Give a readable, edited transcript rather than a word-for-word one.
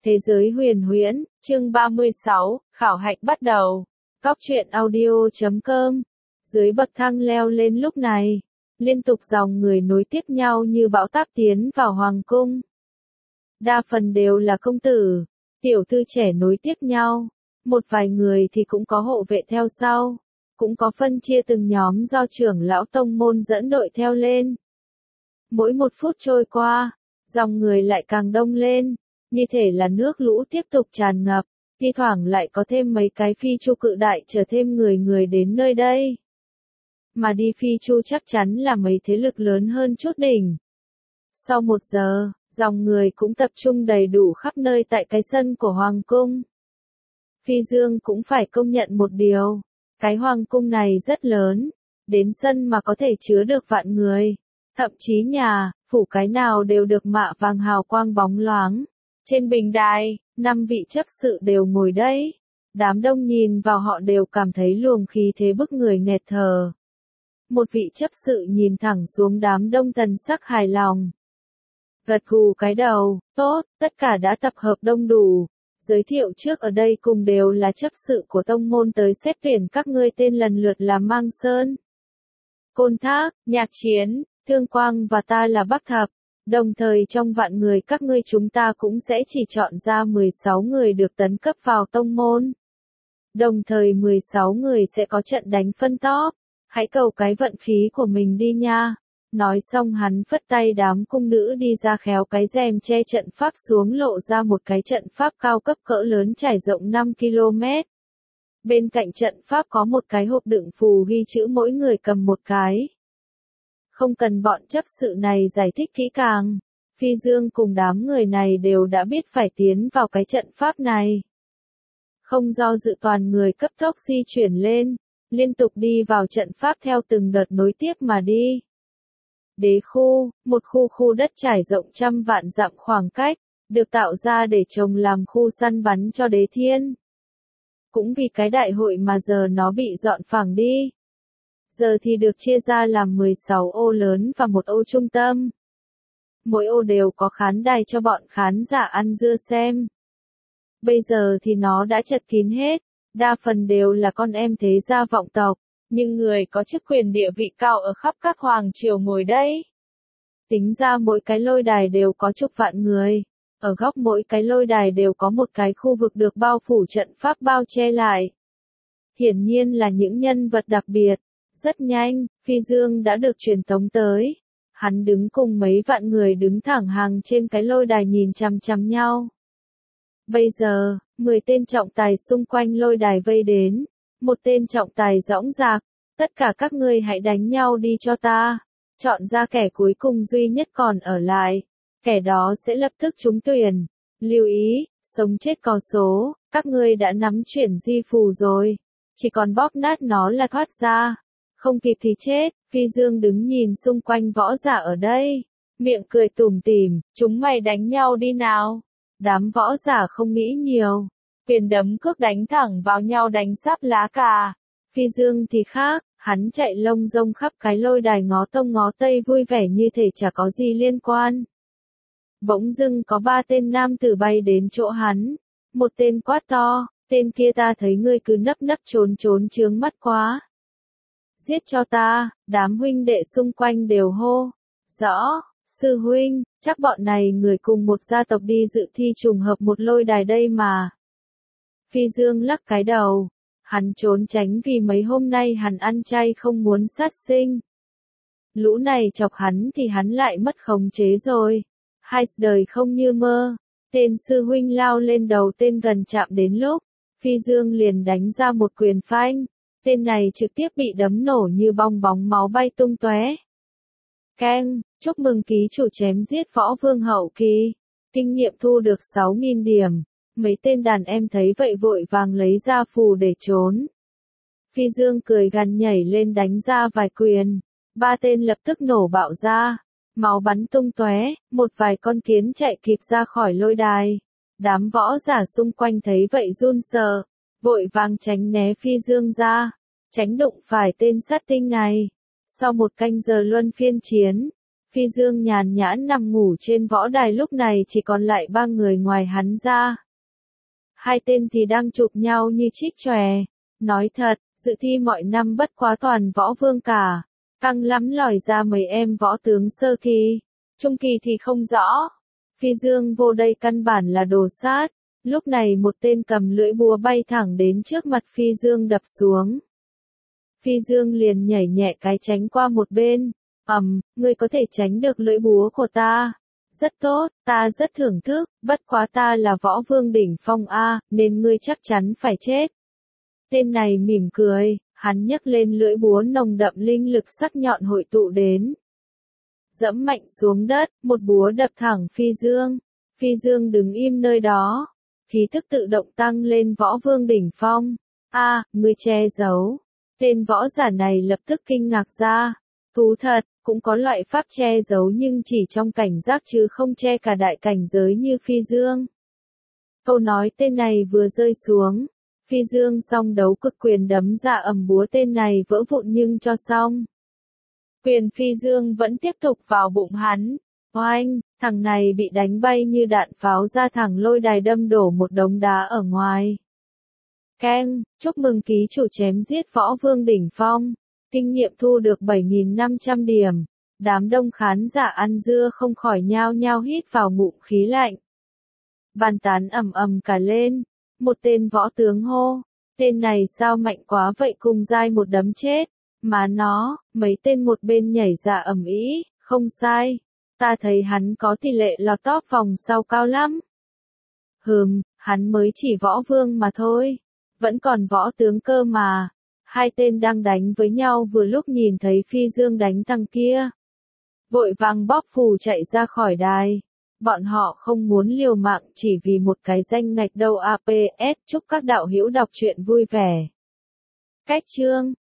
Thế giới huyền huyễn, chương 36, khảo hạch bắt đầu. Cóc truyện audio.com. Dưới bậc thang leo lên lúc này, liên tục dòng người nối tiếp nhau như bão táp tiến vào hoàng cung. Đa phần đều là công tử, tiểu thư trẻ nối tiếp nhau. Một vài người thì cũng có hộ vệ theo sau, cũng có phân chia từng nhóm do trưởng lão tông môn dẫn đội theo lên. Mỗi một phút trôi qua, dòng người lại càng đông lên, như thể là nước lũ tiếp tục tràn ngập, thi thoảng lại có thêm mấy cái phi chu cự đại chở thêm người đến nơi đây. Mà đi phi chu chắc chắn là mấy thế lực lớn hơn chút đỉnh. Sau 1 giờ, dòng người cũng tập trung đầy đủ khắp nơi tại cái sân của hoàng cung. Phi Dương cũng phải công nhận một điều, cái hoàng cung này rất lớn, đến sân mà có thể chứa được vạn người. Thậm chí nhà, phủ cái nào đều được mạ vàng hào quang bóng loáng. Trên bình đài, 5 vị chấp sự đều ngồi đấy. Đám đông nhìn vào họ đều cảm thấy luồng khí thế bức người nghẹt thở. Một vị chấp sự nhìn thẳng xuống đám đông thần sắc hài lòng. Gật gù cái đầu, tốt, tất cả đã tập hợp đông đủ. Giới thiệu trước ở đây cùng đều là chấp sự của tông môn tới xét tuyển các ngươi tên lần lượt là Mang Sơn, Côn Thác, Nhạc Chiến, Thương Quang và ta là Bắc Thập. Đồng thời trong vạn người các ngươi chúng ta cũng sẽ chỉ chọn ra 16 người được tấn cấp vào tông môn. Đồng thời 16 người sẽ có trận đánh phân top. Hãy cầu cái vận khí của mình đi nha. Nói xong hắn phất tay đám cung nữ đi ra khéo cái rèm che trận pháp xuống lộ ra một cái trận pháp cao cấp cỡ lớn trải rộng 5 km. Bên cạnh trận pháp có một cái hộp đựng phù ghi chữ mỗi người cầm một cái. Không cần bọn chấp sự này giải thích kỹ càng, Phi Dương cùng đám người này đều đã biết phải tiến vào cái trận pháp này. Không do dự toàn người cấp tốc di chuyển lên, liên tục đi vào trận pháp theo từng đợt nối tiếp mà đi. Đế khu, một khu đất trải rộng trăm vạn dặm khoảng cách, được tạo ra để trồng làm khu săn bắn cho đế thiên. Cũng vì cái đại hội mà giờ nó bị dọn phẳng đi. Giờ thì được chia ra làm 16 ô lớn và một ô trung tâm. Mỗi ô đều có khán đài cho bọn khán giả ăn dưa xem. Bây giờ thì nó đã chật kín hết, đa phần đều là con em thế gia vọng tộc, nhưng người có chức quyền địa vị cao ở khắp các hoàng triều ngồi đây. Tính ra mỗi cái lôi đài đều có chục vạn người, ở góc mỗi cái lôi đài đều có một cái khu vực được bao phủ trận pháp bao che lại. Hiển nhiên là những nhân vật đặc biệt. Rất nhanh, Phi Dương đã được truyền tống tới. Hắn đứng cùng mấy vạn người đứng thẳng hàng trên cái lôi đài nhìn chằm chằm nhau. Bây giờ, 10 tên trọng tài xung quanh lôi đài vây đến. Một tên trọng tài dõng dạc, tất cả các ngươi hãy đánh nhau đi cho ta. Chọn ra kẻ cuối cùng duy nhất còn ở lại. Kẻ đó sẽ lập tức trúng tuyển. Lưu ý, sống chết có số, các ngươi đã nắm chuyển di phù rồi. Chỉ còn bóp nát nó là thoát ra. Không kịp thì chết. Phi Dương đứng nhìn xung quanh võ giả ở đây, miệng cười tủm tỉm, chúng mày đánh nhau đi nào. Đám võ giả không nghĩ nhiều, quyền đấm cước đánh thẳng vào nhau đánh sắp lá cà. Phi Dương thì khác, hắn chạy lông rông khắp cái lôi đài ngó tông ngó tây vui vẻ như thể chả có gì liên quan. Bỗng dưng có 3 tên nam tử bay đến chỗ hắn, một tên quát to, tên kia ta thấy ngươi cứ nấp trốn chướng mắt quá. Giết cho ta, đám huynh đệ xung quanh đều hô. Rõ, sư huynh, chắc bọn này người cùng một gia tộc đi dự thi trùng hợp một lôi đài đây mà. Phi Dương lắc cái đầu, hắn trốn tránh vì mấy hôm nay hắn ăn chay không muốn sát sinh. Lũ này chọc hắn thì hắn lại mất khống chế rồi. Hai đời không như mơ, tên sư huynh lao lên đầu tên gần chạm đến lúc, Phi Dương liền đánh ra một quyền phanh. Tên này trực tiếp bị đấm nổ như bong bóng máu bay tung tóe. Keng, chúc mừng ký chủ chém giết võ vương hậu kỳ. Kinh nghiệm thu được 6.000 điểm. Mấy tên đàn em thấy vậy vội vàng lấy ra phù để trốn. Phi Dương cười gằn nhảy lên đánh ra vài quyền. 3 tên lập tức nổ bạo ra. Máu bắn tung tóe, một vài con kiến chạy kịp ra khỏi lôi đài. Đám võ giả xung quanh thấy vậy run sợ. Vội vàng tránh né Phi Dương ra, tránh đụng phải tên sát tinh này. Sau một canh giờ luân phiên chiến, Phi Dương nhàn nhãn nằm ngủ trên võ đài, lúc này chỉ còn lại 3 người ngoài hắn ra. Hai tên thì đang chụp nhau như chích chòe. Nói thật, dự thi mọi năm bất quá toàn võ vương cả. Căng lắm lòi ra mấy em võ tướng sơ kỳ. Trung kỳ thì không rõ. Phi Dương vô đây căn bản là đồ sát. Lúc này một tên cầm lưỡi búa bay thẳng đến trước mặt Phi Dương đập xuống. Phi Dương liền nhảy nhẹ cái tránh qua một bên. Ngươi có thể tránh được lưỡi búa của ta. Rất tốt, ta rất thưởng thức, bất quá ta là võ vương đỉnh phong A, nên ngươi chắc chắn phải chết. Tên này mỉm cười, hắn nhấc lên lưỡi búa nồng đậm linh lực sắc nhọn hội tụ đến. Dẫm mạnh xuống đất, một búa đập thẳng Phi Dương. Phi Dương đứng im nơi đó. Khí thức tự động tăng lên võ vương đỉnh phong. Ngươi che giấu. Tên võ giả này lập tức kinh ngạc ra. Thú thật, cũng có loại pháp che giấu nhưng chỉ trong cảnh giác chứ không che cả đại cảnh giới như Phi Dương. Câu nói tên này vừa rơi xuống. Phi Dương song đấu cực quyền đấm ra búa tên này vỡ vụn nhưng cho xong. Quyền Phi Dương vẫn tiếp tục vào bụng hắn. Oanh, thằng này bị đánh bay như đạn pháo ra thẳng lôi đài đâm đổ một đống đá ở ngoài. Keng, chúc mừng ký chủ chém giết võ vương đỉnh phong. Kinh nghiệm thu được 7.500 điểm. Đám đông khán giả ăn dưa không khỏi nhao nhao hít vào ngụm khí lạnh. Bàn tán ầm cả lên. Một tên võ tướng hô. Tên này sao mạnh quá vậy, cùng dai một đấm chết. Má nó, mấy tên một bên nhảy ra ầm ĩ, không sai. Ta thấy hắn có tỷ lệ lọt top vòng sau cao lắm. Hắn mới chỉ võ vương mà thôi. Vẫn còn võ tướng cơ mà. Hai tên đang đánh với nhau vừa lúc nhìn thấy Phi Dương đánh thằng kia. Vội vàng bóp phù chạy ra khỏi đài. Bọn họ không muốn liều mạng chỉ vì một cái danh ngạch đâu APS. Chúc các đạo hữu đọc truyện vui vẻ. Cách chương